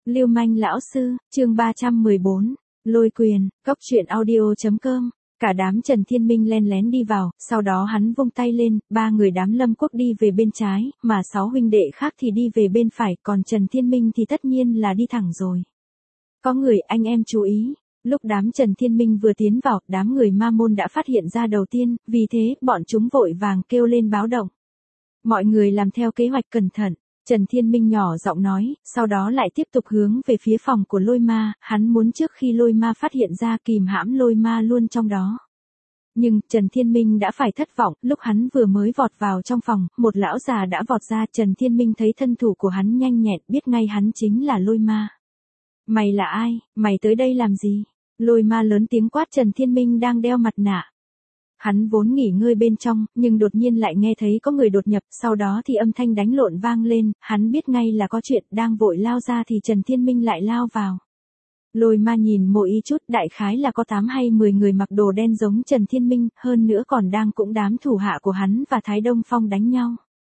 Lưu manh lão sư, chương 314, lôi quyền, cóc truyện audio.com. Cả đám Trần Thiên Minh len lén đi vào, sau đó hắn vung tay lên, 3 người đám Lâm Quốc đi về bên trái, mà 6 huynh đệ khác thì đi về bên phải, còn Trần Thiên Minh thì tất nhiên là đi thẳng rồi. Có người, anh em chú ý. Lúc đám Trần Thiên Minh vừa tiến vào, đám người Ma Môn đã phát hiện ra đầu tiên, vì thế, bọn chúng vội vàng kêu lên báo động. Mọi người làm theo kế hoạch cẩn thận. Trần Thiên Minh nhỏ giọng nói, sau đó lại tiếp tục hướng về phía phòng của lôi ma, hắn muốn trước khi lôi ma phát hiện ra kìm hãm lôi ma luôn trong đó. Nhưng, Trần Thiên Minh đã phải thất vọng, lúc hắn vừa mới vọt vào trong phòng, một lão già đã vọt ra, Trần Thiên Minh thấy thân thủ của hắn nhanh nhẹn, biết ngay hắn chính là lôi ma. Mày là ai, mày tới đây làm gì? Lôi ma lớn tiếng quát Trần Thiên Minh đang đeo mặt nạ. Hắn vốn nghỉ ngơi bên trong, nhưng đột nhiên lại nghe thấy có người đột nhập, sau đó thì âm thanh đánh lộn vang lên, hắn biết ngay là có chuyện, đang vội lao ra thì Trần Thiên Minh lại lao vào. Lôi ma nhìn mỗi chút, đại khái là có 8 hay 10 người mặc đồ đen giống Trần Thiên Minh, hơn nữa còn đang cũng đám thủ hạ của hắn và Thái Đông Phong đánh nhau.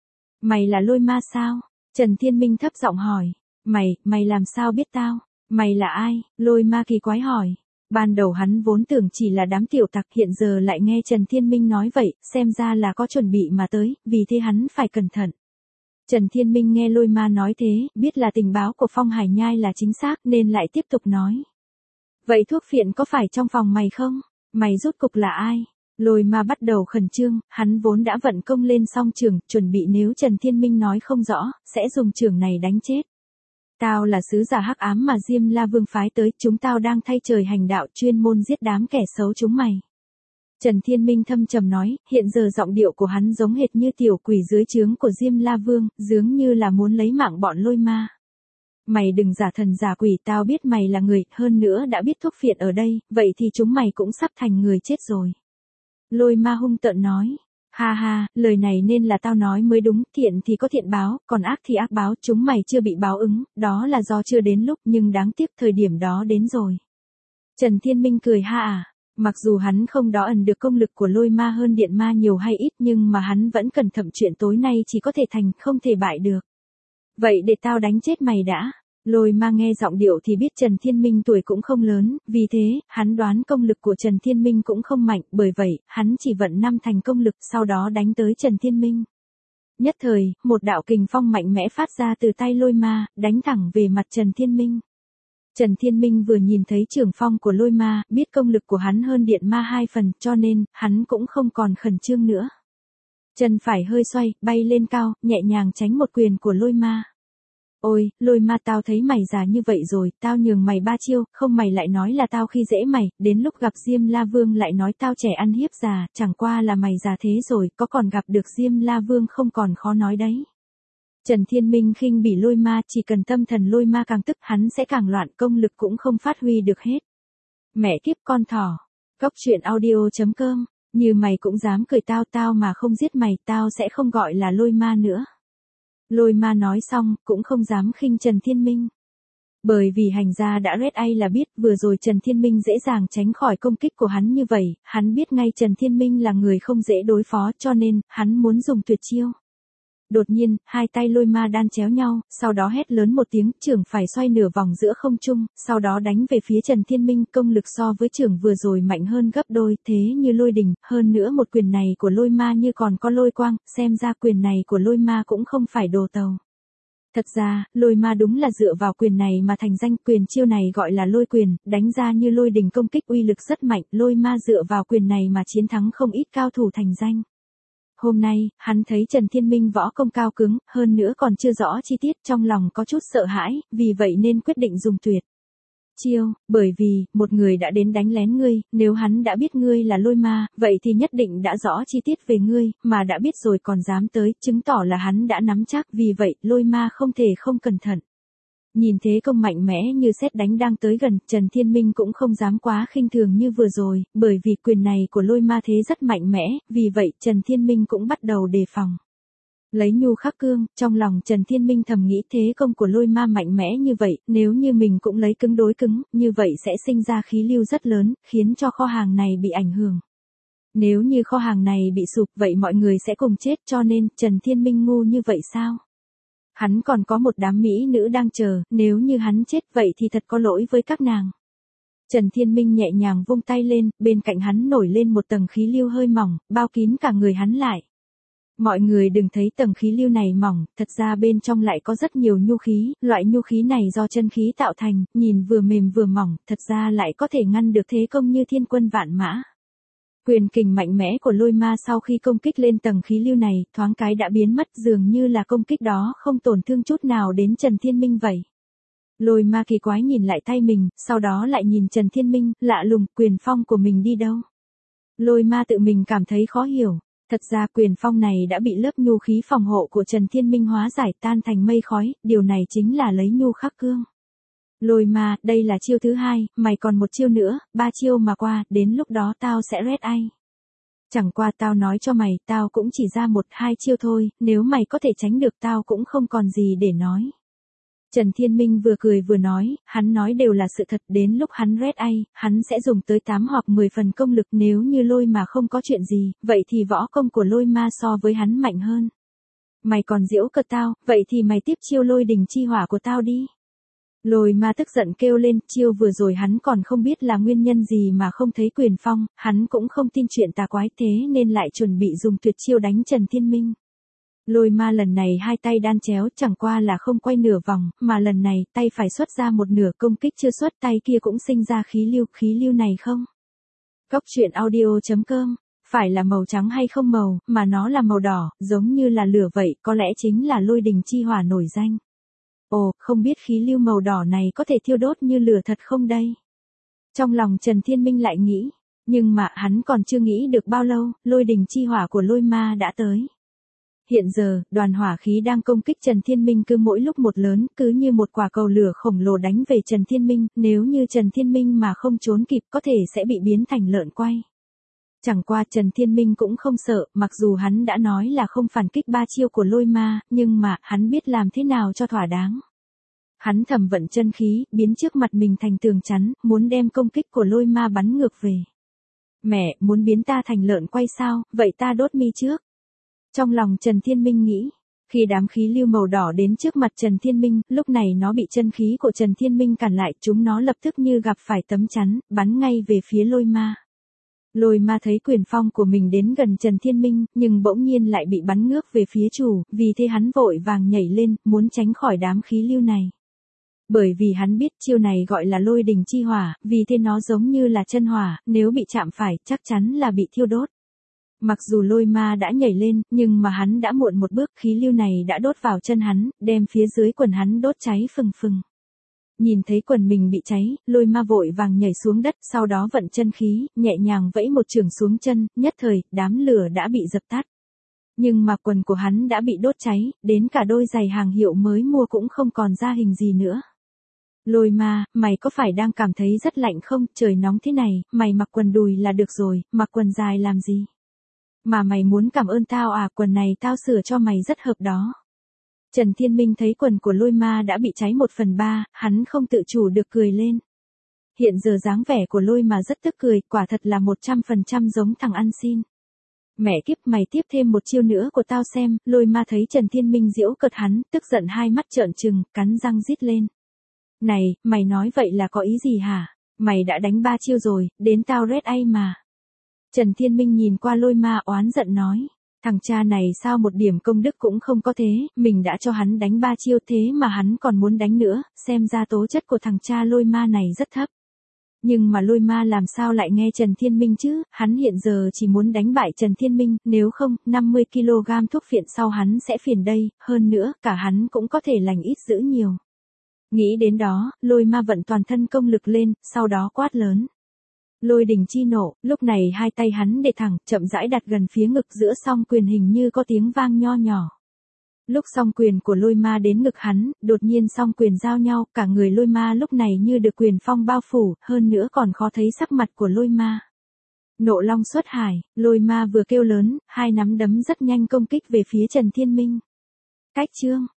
Mày là lôi ma sao? Trần Thiên Minh thấp giọng hỏi. Mày làm sao biết tao? Mày là ai? Lôi ma kỳ quái hỏi. Ban đầu hắn vốn tưởng chỉ là đám tiểu tặc, hiện giờ lại nghe Trần Thiên Minh nói vậy, xem ra là có chuẩn bị mà tới, vì thế hắn phải cẩn thận. Trần Thiên Minh nghe lôi ma nói thế, biết là tình báo của Phong Hải Nhai là chính xác nên lại tiếp tục nói. Vậy thuốc phiện có phải trong phòng mày không? Mày rốt cục là ai? Lôi ma bắt đầu khẩn trương, hắn vốn đã vận công lên song trường, chuẩn bị nếu Trần Thiên Minh nói không rõ, sẽ dùng trường này đánh chết. Tao là sứ giả hắc ám mà Diêm La Vương phái tới, chúng tao đang thay trời hành đạo chuyên môn giết đám kẻ xấu chúng mày. Trần Thiên Minh thâm trầm nói, hiện giờ giọng điệu của hắn giống hệt như tiểu quỷ dưới trướng của Diêm La Vương, dường như là muốn lấy mạng bọn lôi ma. Mày đừng giả thần giả quỷ, tao biết mày là người, hơn nữa đã biết thuốc phiện ở đây, vậy thì chúng mày cũng sắp thành người chết rồi. Lôi ma hung tợn nói. Ha ha, lời này nên là tao nói mới đúng, thiện thì có thiện báo, còn ác thì ác báo, chúng mày chưa bị báo ứng, đó là do chưa đến lúc, nhưng đáng tiếc thời điểm đó đến rồi. Trần Thiên Minh cười ha à, mặc dù hắn không đo ẩn được công lực của lôi ma hơn điện ma nhiều hay ít nhưng mà hắn vẫn cẩn thận, chuyện tối nay chỉ có thể thành, không thể bại được. Vậy để tao đánh chết mày đã. Lôi ma nghe giọng điệu thì biết Trần Thiên Minh tuổi cũng không lớn, vì thế, hắn đoán công lực của Trần Thiên Minh cũng không mạnh, bởi vậy, hắn chỉ vận 5 thành công lực, sau đó đánh tới Trần Thiên Minh. Nhất thời, một đạo kình phong mạnh mẽ phát ra từ tay lôi ma, đánh thẳng về mặt Trần Thiên Minh. Trần Thiên Minh vừa nhìn thấy trường phong của lôi ma, biết công lực của hắn hơn điện ma 2 phần, cho nên, hắn cũng không còn khẩn trương nữa. Chân phải hơi xoay, bay lên cao, nhẹ nhàng tránh một quyền của lôi ma. Ôi, lôi ma, tao thấy mày già như vậy rồi, tao nhường mày 3 chiêu, không mày lại nói là tao khi dễ mày, đến lúc gặp Diêm La Vương lại nói tao trẻ ăn hiếp già, chẳng qua là mày già thế rồi, có còn gặp được Diêm La Vương không còn khó nói đấy. Trần Thiên Minh khinh bỉ lôi ma, chỉ cần tâm thần lôi ma càng tức hắn sẽ càng loạn, công lực cũng không phát huy được hết. Mẹ kiếp con thỏ. Cóc truyện audio.com, như mày cũng dám cười tao mà không giết mày, tao sẽ không gọi là lôi ma nữa. Lôi ma nói xong, cũng không dám khinh Trần Thiên Minh. Bởi vì hành gia đã red ai là biết, vừa rồi Trần Thiên Minh dễ dàng tránh khỏi công kích của hắn như vậy, hắn biết ngay Trần Thiên Minh là người không dễ đối phó, cho nên, hắn muốn dùng tuyệt chiêu. Đột nhiên, hai tay lôi ma đan chéo nhau, sau đó hét lớn một tiếng, chưởng phải xoay nửa vòng giữa không trung, sau đó đánh về phía Trần Thiên Minh, công lực so với chưởng vừa rồi mạnh hơn gấp đôi, thế như lôi đình, hơn nữa một quyền này của lôi ma như còn có lôi quang, xem ra quyền này của lôi ma cũng không phải đồ tàu. Thật ra, lôi ma đúng là dựa vào quyền này mà thành danh, quyền chiêu này gọi là lôi quyền, đánh ra như lôi đình công kích uy lực rất mạnh, lôi ma dựa vào quyền này mà chiến thắng không ít cao thủ thành danh. Hôm nay, hắn thấy Trần Thiên Minh võ công cao cứng, hơn nữa còn chưa rõ chi tiết, trong lòng có chút sợ hãi, vì vậy nên quyết định dùng tuyệt chiêu, bởi vì, một người đã đến đánh lén ngươi, nếu hắn đã biết ngươi là lôi ma, vậy thì nhất định đã rõ chi tiết về ngươi, mà đã biết rồi còn dám tới, chứng tỏ là hắn đã nắm chắc, vì vậy, lôi ma không thể không cẩn thận. Nhìn thế công mạnh mẽ như sét đánh đang tới gần, Trần Thiên Minh cũng không dám quá khinh thường như vừa rồi, bởi vì quyền này của lôi ma thế rất mạnh mẽ, vì vậy Trần Thiên Minh cũng bắt đầu đề phòng. Lấy nhu khắc cương, trong lòng Trần Thiên Minh thầm nghĩ thế công của lôi ma mạnh mẽ như vậy, nếu như mình cũng lấy cứng đối cứng, như vậy sẽ sinh ra khí lưu rất lớn, khiến cho kho hàng này bị ảnh hưởng. Nếu như kho hàng này bị sụp vậy mọi người sẽ cùng chết, cho nên Trần Thiên Minh ngu như vậy sao? Hắn còn có một đám mỹ nữ đang chờ, nếu như hắn chết vậy thì thật có lỗi với các nàng. Trần Thiên Minh nhẹ nhàng vung tay lên, bên cạnh hắn nổi lên một tầng khí lưu hơi mỏng, bao kín cả người hắn lại. Mọi người đừng thấy tầng khí lưu này mỏng, thật ra bên trong lại có rất nhiều nhu khí, loại nhu khí này do chân khí tạo thành, nhìn vừa mềm vừa mỏng, thật ra lại có thể ngăn được thế công như thiên quân vạn mã. Quyền kình mạnh mẽ của lôi ma sau khi công kích lên tầng khí lưu này, thoáng cái đã biến mất, dường như là công kích đó không tổn thương chút nào đến Trần Thiên Minh vậy. Lôi ma kỳ quái nhìn lại tay mình, sau đó lại nhìn Trần Thiên Minh, lạ lùng, quyền phong của mình đi đâu? Lôi ma tự mình cảm thấy khó hiểu. Thật ra quyền phong này đã bị lớp nhu khí phòng hộ của Trần Thiên Minh hóa giải tan thành mây khói, điều này chính là lấy nhu khắc cương. Lôi ma, đây là chiêu thứ 2, mày còn một chiêu nữa, 3 chiêu mà qua, đến lúc đó tao sẽ red ai. Chẳng qua tao nói cho mày, tao cũng chỉ ra 1-2 chiêu thôi, nếu mày có thể tránh được tao cũng không còn gì để nói. Trần Thiên Minh vừa cười vừa nói, hắn nói đều là sự thật, đến lúc hắn red ai, hắn sẽ dùng tới 8 hoặc 10 phần công lực, nếu như lôi mà không có chuyện gì, vậy thì võ công của lôi ma so với hắn mạnh hơn. Mày còn giễu cợt tao, vậy thì mày tiếp chiêu lôi đình chi hỏa của tao đi. Lôi ma tức giận kêu lên, chiêu vừa rồi hắn còn không biết là nguyên nhân gì mà không thấy quyền phong, hắn cũng không tin chuyện tà quái thế nên lại chuẩn bị dùng tuyệt chiêu đánh Trần Thiên Minh. Lôi ma lần này hai tay đan chéo, chẳng qua là không quay nửa vòng, mà lần này tay phải xuất ra một nửa, công kích chưa xuất tay kia cũng sinh ra khí lưu này không? Góc truyện audio.com, phải là màu trắng hay không màu, mà nó là màu đỏ, giống như là lửa vậy, có lẽ chính là lôi đình chi hỏa nổi danh. Ồ, không biết khí lưu màu đỏ này có thể thiêu đốt như lửa thật không đây? Trong lòng Trần Thiên Minh lại nghĩ, nhưng mà hắn còn chưa nghĩ được bao lâu, lôi đình chi hỏa của lôi ma đã tới. Hiện giờ, đoàn hỏa khí đang công kích Trần Thiên Minh cứ mỗi lúc một lớn, cứ như một quả cầu lửa khổng lồ đánh về Trần Thiên Minh, nếu như Trần Thiên Minh mà không trốn kịp có thể sẽ bị biến thành lợn quay. Chẳng qua Trần Thiên Minh cũng không sợ, mặc dù hắn đã nói là không phản kích 3 chiêu của lôi ma, nhưng mà hắn biết làm thế nào cho thỏa đáng. Hắn thầm vận chân khí, biến trước mặt mình thành tường chắn, muốn đem công kích của lôi ma bắn ngược về. Mẹ, muốn biến ta thành lợn quay sao, vậy ta đốt mi trước. Trong lòng Trần Thiên Minh nghĩ, khi đám khí lưu màu đỏ đến trước mặt Trần Thiên Minh, lúc này nó bị chân khí của Trần Thiên Minh cản lại, chúng nó lập tức như gặp phải tấm chắn, bắn ngay về phía lôi ma. Lôi ma thấy quyền phong của mình đến gần Trần Thiên Minh, nhưng bỗng nhiên lại bị bắn ngược về phía chủ, vì thế hắn vội vàng nhảy lên, muốn tránh khỏi đám khí lưu này. Bởi vì hắn biết chiêu này gọi là lôi đình chi hỏa, vì thế nó giống như là chân hỏa, nếu bị chạm phải, chắc chắn là bị thiêu đốt. Mặc dù lôi ma đã nhảy lên, nhưng mà hắn đã muộn một bước, khí lưu này đã đốt vào chân hắn, đem phía dưới quần hắn đốt cháy phừng phừng. Nhìn thấy quần mình bị cháy, lôi ma vội vàng nhảy xuống đất, sau đó vận chân khí, nhẹ nhàng vẫy một chưởng xuống chân, nhất thời, đám lửa đã bị dập tắt. Nhưng mà quần của hắn đã bị đốt cháy, đến cả đôi giày hàng hiệu mới mua cũng không còn ra hình gì nữa. Lôi ma, mày có phải đang cảm thấy rất lạnh không, trời nóng thế này, mày mặc quần đùi là được rồi, mặc quần dài làm gì? Mà mày muốn cảm ơn tao à, quần này tao sửa cho mày rất hợp đó. Trần Thiên Minh thấy quần của lôi ma đã bị cháy 1/3, hắn không tự chủ được cười lên. Hiện giờ dáng vẻ của lôi ma rất tức cười, quả thật là 100% giống thằng ăn xin. Mẹ kiếp, mày tiếp thêm một chiêu nữa của tao xem, lôi ma thấy Trần Thiên Minh giễu cợt hắn, tức giận hai mắt trợn trừng, cắn răng rít lên. Này, mày nói vậy là có ý gì hả? Mày đã đánh 3 chiêu rồi, đến tao red ai mà. Trần Thiên Minh nhìn qua lôi ma oán giận nói, thằng cha này sao một điểm công đức cũng không có thế, mình đã cho hắn đánh 3 chiêu thế mà hắn còn muốn đánh nữa, xem ra tố chất của thằng cha lôi ma này rất thấp. Nhưng mà lôi ma làm sao lại nghe Trần Thiên Minh chứ, hắn hiện giờ chỉ muốn đánh bại Trần Thiên Minh, nếu không, 50kg thuốc phiện sau hắn sẽ phiền đây, hơn nữa, cả hắn cũng có thể lành ít dữ nhiều. Nghĩ đến đó, lôi ma vận toàn thân công lực lên, sau đó quát lớn. Lôi đình chi nộ, lúc này hai tay hắn để thẳng, chậm rãi đặt gần phía ngực, giữa song quyền hình như có tiếng vang nho nhỏ. Lúc song quyền của lôi ma đến ngực hắn, đột nhiên song quyền giao nhau, cả người lôi ma lúc này như được quyền phong bao phủ, hơn nữa còn khó thấy sắc mặt của lôi ma. Nộ long xuất hải, lôi ma vừa kêu lớn, hai nắm đấm rất nhanh công kích về phía Trần Thiên Minh. Cách chương